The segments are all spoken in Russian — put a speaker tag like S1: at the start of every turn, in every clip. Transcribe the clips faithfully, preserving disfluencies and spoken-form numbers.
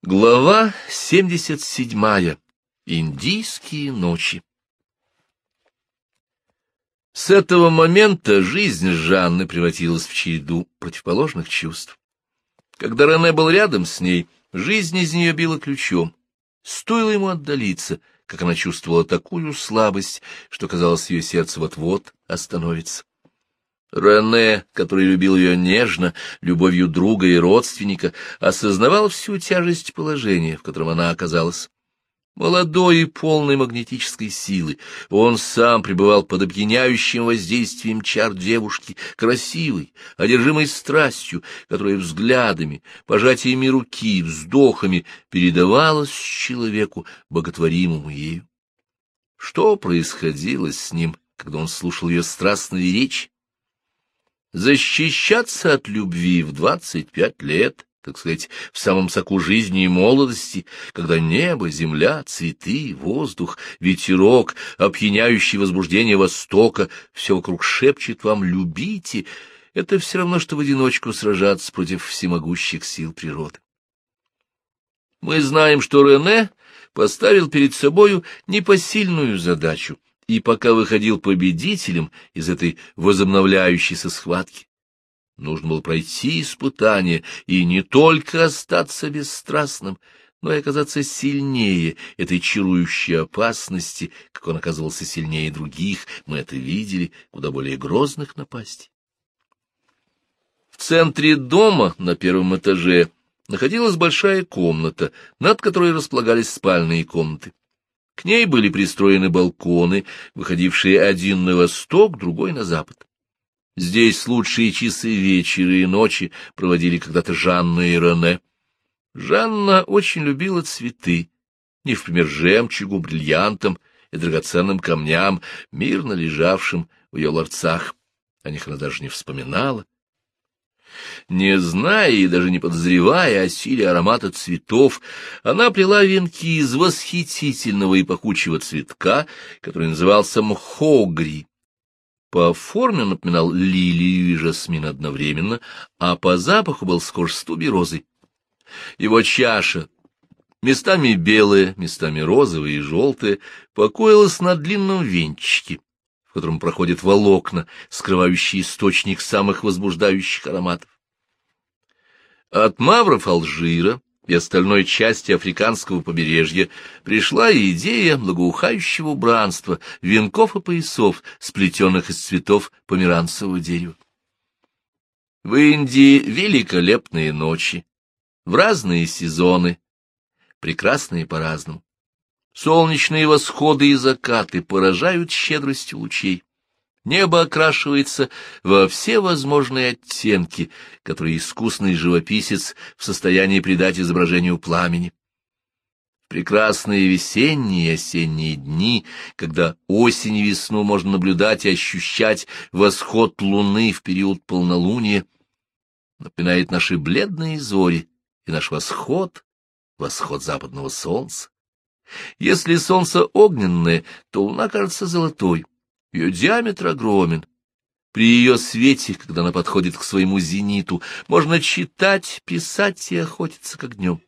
S1: Глава семьдесят седьмая. Индийские ночи. С этого момента жизнь Жанны превратилась в череду противоположных чувств. Когда Рене был рядом с ней, жизнь из нее била ключом. Стоило ему отдалиться, как она чувствовала такую слабость, что, казалось, ее сердце вот-вот остановится. Рене, который любил ее нежно, любовью друга и родственника, осознавал всю тяжесть положения, в котором она оказалась. Молодой и полный магнетической силы, он сам пребывал под опьяняющим воздействием чар девушки, красивой, одержимой страстью, которая взглядами, пожатиями руки, вздохами передавалась человеку, боготворимому ею. Что происходило с ним, когда он слушал ее страстные речи? Защищаться от любви в двадцать пять лет, так сказать, в самом соку жизни и молодости, когда небо, земля, цветы, воздух, ветерок, опьяняющее возбуждение Востока, все вокруг шепчет вам «любите», это все равно, что в одиночку сражаться против всемогущих сил природы. Мы знаем, что Рене поставил перед собою непосильную задачу, и пока выходил победителем из этой возобновляющейся схватки, нужно было пройти испытание и не только остаться бесстрастным, но и оказаться сильнее этой чарующей опасности, как он оказывался сильнее других, мы это видели, куда более грозных напастей. В центре дома, на первом этаже, находилась большая комната, над которой располагались спальные комнаты. К ней были пристроены балконы, выходившие один на восток, другой на запад. Здесь лучшие часы вечера и ночи проводили когда-то Жанна и Рене. Жанна очень любила цветы, не в пример жемчугу, бриллиантам и драгоценным камням, мирно лежавшим в ее ларцах. О них она даже не вспоминала. Не зная и даже не подозревая о силе аромата цветов, она плела венки из восхитительного и пахучего цветка, который назывался мхогри. По форме он напоминал лилию и жасмин одновременно, а по запаху был схож с туберозой. Его чаша, местами белая, местами розовая и желтая, покоилась на длинном венчике, в котором проходят волокна, скрывающие источник самых возбуждающих ароматов. От мавров Алжира и остальной части африканского побережья пришла идея благоухающего убранства, венков и поясов, сплетенных из цветов померанцевого дерева. В Индии великолепные ночи, в разные сезоны, прекрасные по-разному. Солнечные восходы и закаты поражают щедростью лучей. Небо окрашивается во все возможные оттенки, которые искусный живописец в состоянии придать изображению пламени. В прекрасные весенние и осенние дни, когда осень и весну можно наблюдать и ощущать восход луны в период полнолуния, напоминает наши бледные зори и наш восход, восход западного солнца. Если солнце огненное, то луна кажется золотой. Ее диаметр огромен. При ее свете, когда она подходит к своему зениту, можно читать, писать и охотиться, как днем.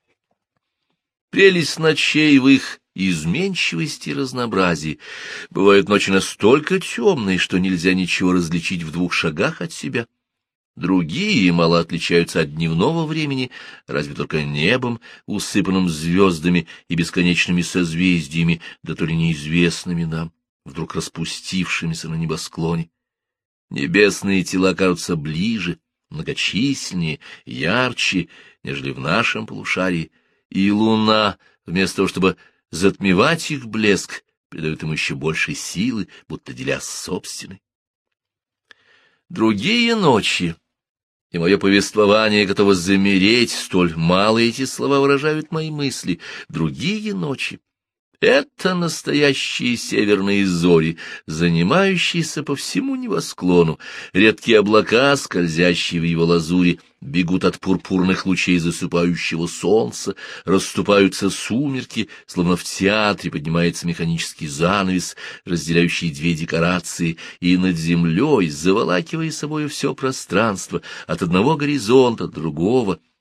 S1: Прелесть ночей в их изменчивости и разнообразии. Бывают ночи настолько темные, что нельзя ничего различить в двух шагах от себя. Другие мало отличаются от дневного времени, разве только небом, усыпанным звездами и бесконечными созвездиями, да то ли неизвестными нам, вдруг распустившимися на небосклоне. Небесные тела кажутся ближе, многочисленнее, ярче, нежели в нашем полушарии, и луна, вместо того, чтобы затмевать их блеск, придает им еще больше силы, будто деля собственной. Другие ночи, и мое повествование готово замереть, столь мало эти слова выражают мои мысли. Другие ночи — это настоящие северные зори, занимающиеся по всему небосклону. Редкие облака, скользящие в его лазури, бегут от пурпурных лучей засыпающего солнца, расступаются сумерки, словно в театре поднимается механический занавес, разделяющий две декорации, и над землей, заволакивая собою все пространство, от одного горизонта до другого,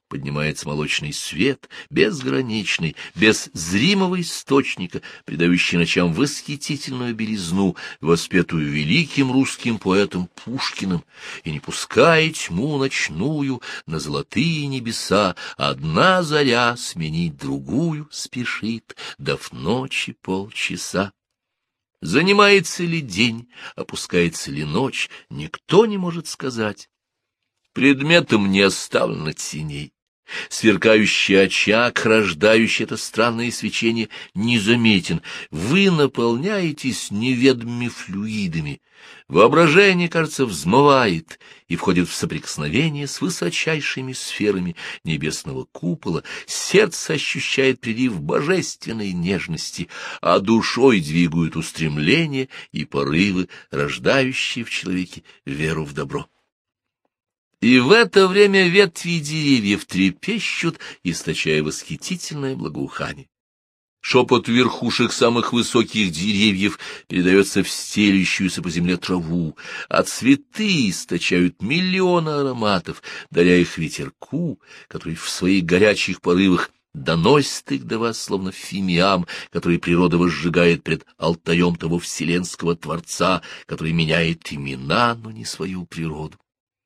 S1: поднимается молочный свет, безграничный, без зримого источника, придающий ночам восхитительную белизну, воспетую великим русским поэтом Пушкиным, и не пускай тьму ночную на золотые небеса, одна заря сменить другую спешит, дав ночи полчаса. Занимается ли день, опускается ли ночь, никто не может сказать. Предметом не оставлено теней. Сверкающий очаг, рождающий это странное свечение, незаметен. Вы наполняетесь неведомыми флюидами. Воображение, кажется, взмывает и входит в соприкосновение с высочайшими сферами небесного купола. Сердце ощущает прилив божественной нежности, а душой двигают устремления и порывы, рождающие в человеке веру в добро. И в это время ветви деревьев трепещут, источая восхитительное благоухание. Шепот верхушек самых высоких деревьев передается в стелющуюся по земле траву, а цветы источают миллионы ароматов, даря их ветерку, который в своих горячих порывах доносит их до вас, словно фимиам, который природа возжигает пред алтарем того вселенского Творца, который меняет имена, но не свою природу.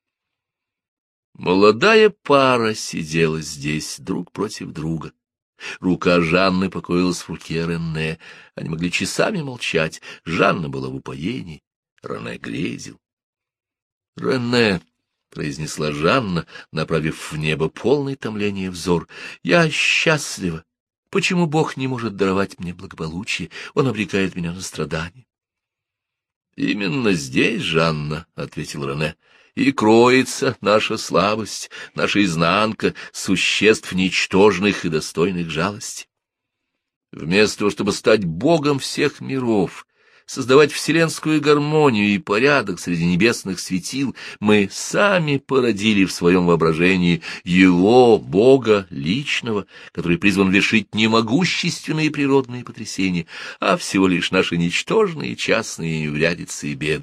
S1: Молодая пара сидела здесь друг против друга. Рука Жанны покоилась в руке Рене. Они могли часами молчать. Жанна была в упоении. Рене грезил. — Рене, — произнесла Жанна, направив в небо полный томления взор, — я счастлива. Почему Бог не может даровать мне благополучие? Он обрекает меня на страдания. — Именно здесь, Жанна, — ответил Рене, — и кроется наша слабость, наша изнанка существ ничтожных и достойных жалости. Вместо того, чтобы стать Богом всех миров, создавать вселенскую гармонию и порядок среди небесных светил, мы сами породили в своем воображении Его, Бога личного, который призван вершить не могущественные природные потрясения, а всего лишь наши ничтожные частные неурядицы и беды.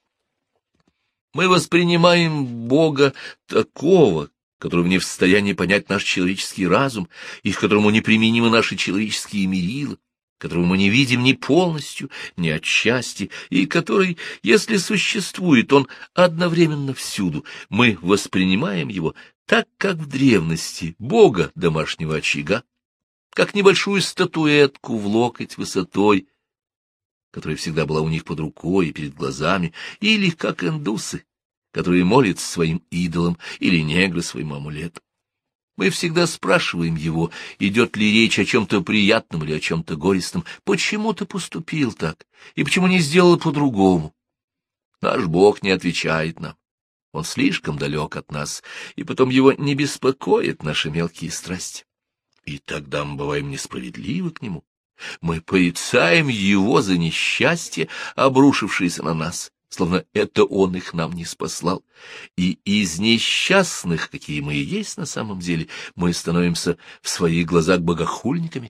S1: Мы воспринимаем Бога такого, которого не в состоянии понять наш человеческий разум, и к которому неприменимы наши человеческие мерила, которого мы не видим ни полностью, ни отчасти, и который, если существует, он одновременно всюду. Мы воспринимаем его так, как в древности Бога домашнего очага, как небольшую статуэтку в локоть высотой, которая всегда была у них под рукой и перед глазами, или как индусы, которые молятся своим идолам, или негры своим амулетам. Мы всегда спрашиваем его, идет ли речь о чем-то приятном или о чем-то горестном, почему ты поступил так, и почему не сделал по-другому. Наш Бог не отвечает нам, он слишком далек от нас, и потом его не беспокоят наши мелкие страсти. И тогда мы бываем несправедливы к нему. Мы порицаем его за несчастье, обрушившееся на нас, словно это он их нам не спаслал. И из несчастных, какие мы и есть на самом деле, мы становимся в своих глазах богохульниками.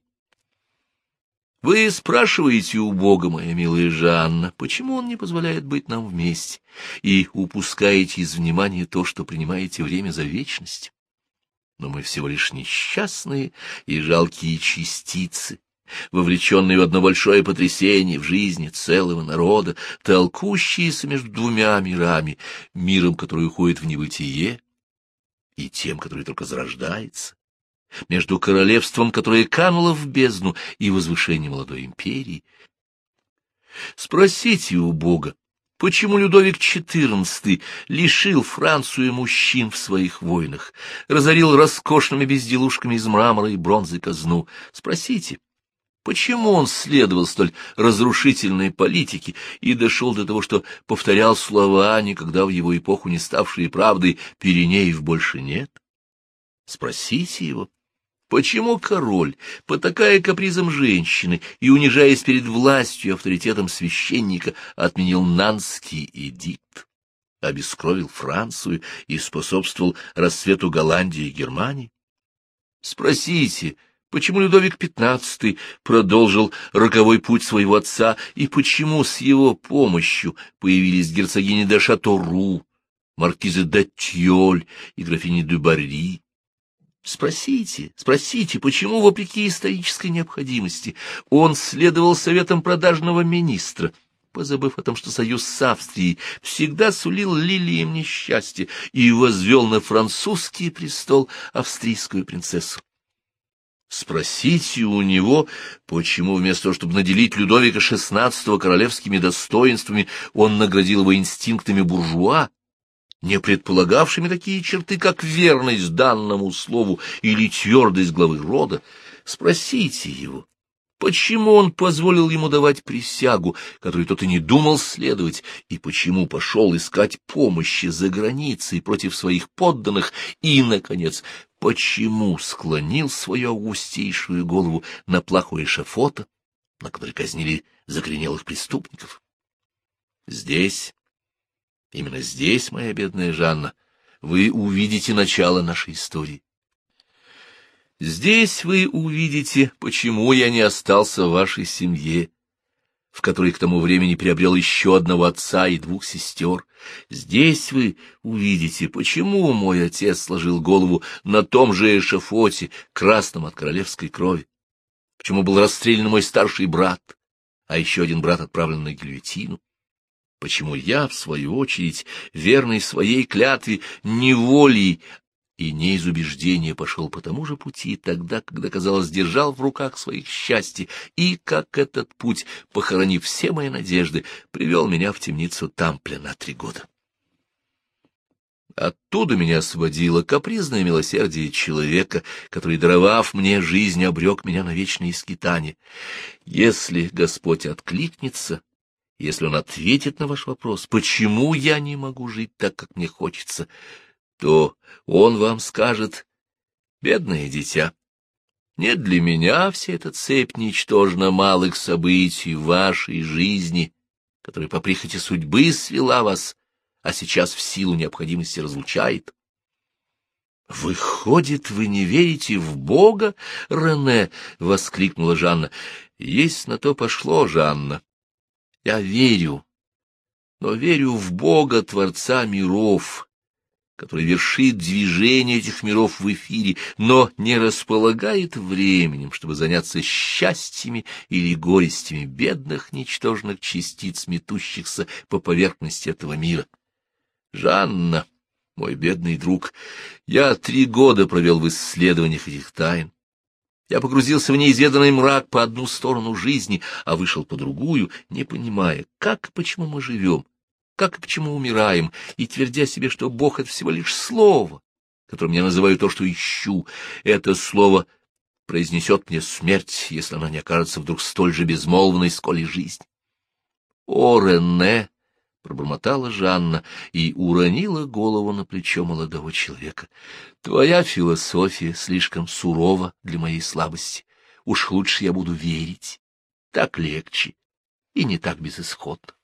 S1: Вы спрашиваете у Бога, моя милая Жанна, почему он не позволяет быть нам вместе, и упускаете из внимания то, что принимаете время за вечность. Но мы всего лишь несчастные и жалкие частицы, вовлеченные в одно большое потрясение в жизни целого народа, толкущиеся между двумя мирами, миром, который уходит в небытие, и тем, который только зарождается, между королевством, которое кануло в бездну, и возвышением молодой империи. Спросите у Бога, почему Людовик четырнадцатый лишил Францию мужчин в своих войнах, разорил роскошными безделушками из мрамора и бронзы казну? Спросите, почему он следовал столь разрушительной политике и дошел до того, что повторял слова, никогда в его эпоху не ставшие правдой, «Пиренеев больше нет»? Спросите его, почему король, потакая капризом женщины и унижаясь перед властью и авторитетом священника, отменил Нанский эдикт, обескровил Францию и способствовал расцвету Голландии и Германии? Спросите, почему Людовик пятнадцатый продолжил роковой путь своего отца, и почему с его помощью появились герцогини де Шатору, маркизы де Тьоль и графини де Барри? Спросите, спросите, почему, вопреки исторической необходимости, он следовал советам продажного министра, позабыв о том, что союз с Австрией всегда сулил лилиям несчастья, и возвел на французский престол австрийскую принцессу. Спросите у него, почему вместо того, чтобы наделить Людовика шестнадцатого королевскими достоинствами, он наградил его инстинктами буржуа, не предполагавшими такие черты, как верность данному слову или твердость главы рода. Спросите его, почему он позволил ему давать присягу, которой тот и не думал следовать, и почему пошел искать помощи за границей против своих подданных, и, наконец, почему склонил свою августейшую голову на плаху эшафота, на которой казнили закоренелых преступников. Здесь, именно здесь, моя бедная Жанна, вы увидите начало нашей истории. Здесь вы увидите, почему я не остался в вашей семье, в которой к тому времени приобрел еще одного отца и двух сестер. Здесь вы увидите, почему мой отец сложил голову на том же эшафоте, красном от королевской крови, почему был расстрелян мой старший брат, а еще один брат отправлен на гильотину, почему я, в свою очередь, верный своей клятве, неволей и не из убеждения пошел по тому же пути тогда, когда, казалось, держал в руках своих счастье, и как этот путь, похоронив все мои надежды, привел меня в темницу Тампля на три года. Оттуда меня освободило капризное милосердие человека, который, даровав мне жизнь, обрек меня на вечные скитания. Если Господь откликнется, если Он ответит на ваш вопрос, почему я не могу жить так, как мне хочется, то Он вам скажет: бедное дитя, не для меня вся эта цепь ничтожно малых событий в вашей жизни, которая по прихоти судьбы свела вас, а сейчас в силу необходимости разлучает. — Выходит, вы не верите в Бога, Рене? — воскликнула Жанна. — Есть на то пошло, Жанна. Я верю, но верю в Бога, Творца миров, который вершит движение этих миров в эфире, но не располагает временем, чтобы заняться счастьями или горестями бедных ничтожных частиц, метущихся по поверхности этого мира. Жанна, мой бедный друг, я три года провел в исследованиях этих тайн. Я погрузился в неизведанный мрак по одну сторону жизни, а вышел по другую, не понимая, как и почему мы живем, как и почему умираем, и твердя себе, что Бог — это всего лишь слово, которым я называю то, что ищу. Это слово произнесет мне смерть, если она не окажется вдруг столь же безмолвной, сколь и жизнь. О, Рене! — пробормотала Жанна и уронила голову на плечо молодого человека. — Твоя философия слишком сурова для моей слабости. Уж лучше я буду верить. Так легче и не так безысходно.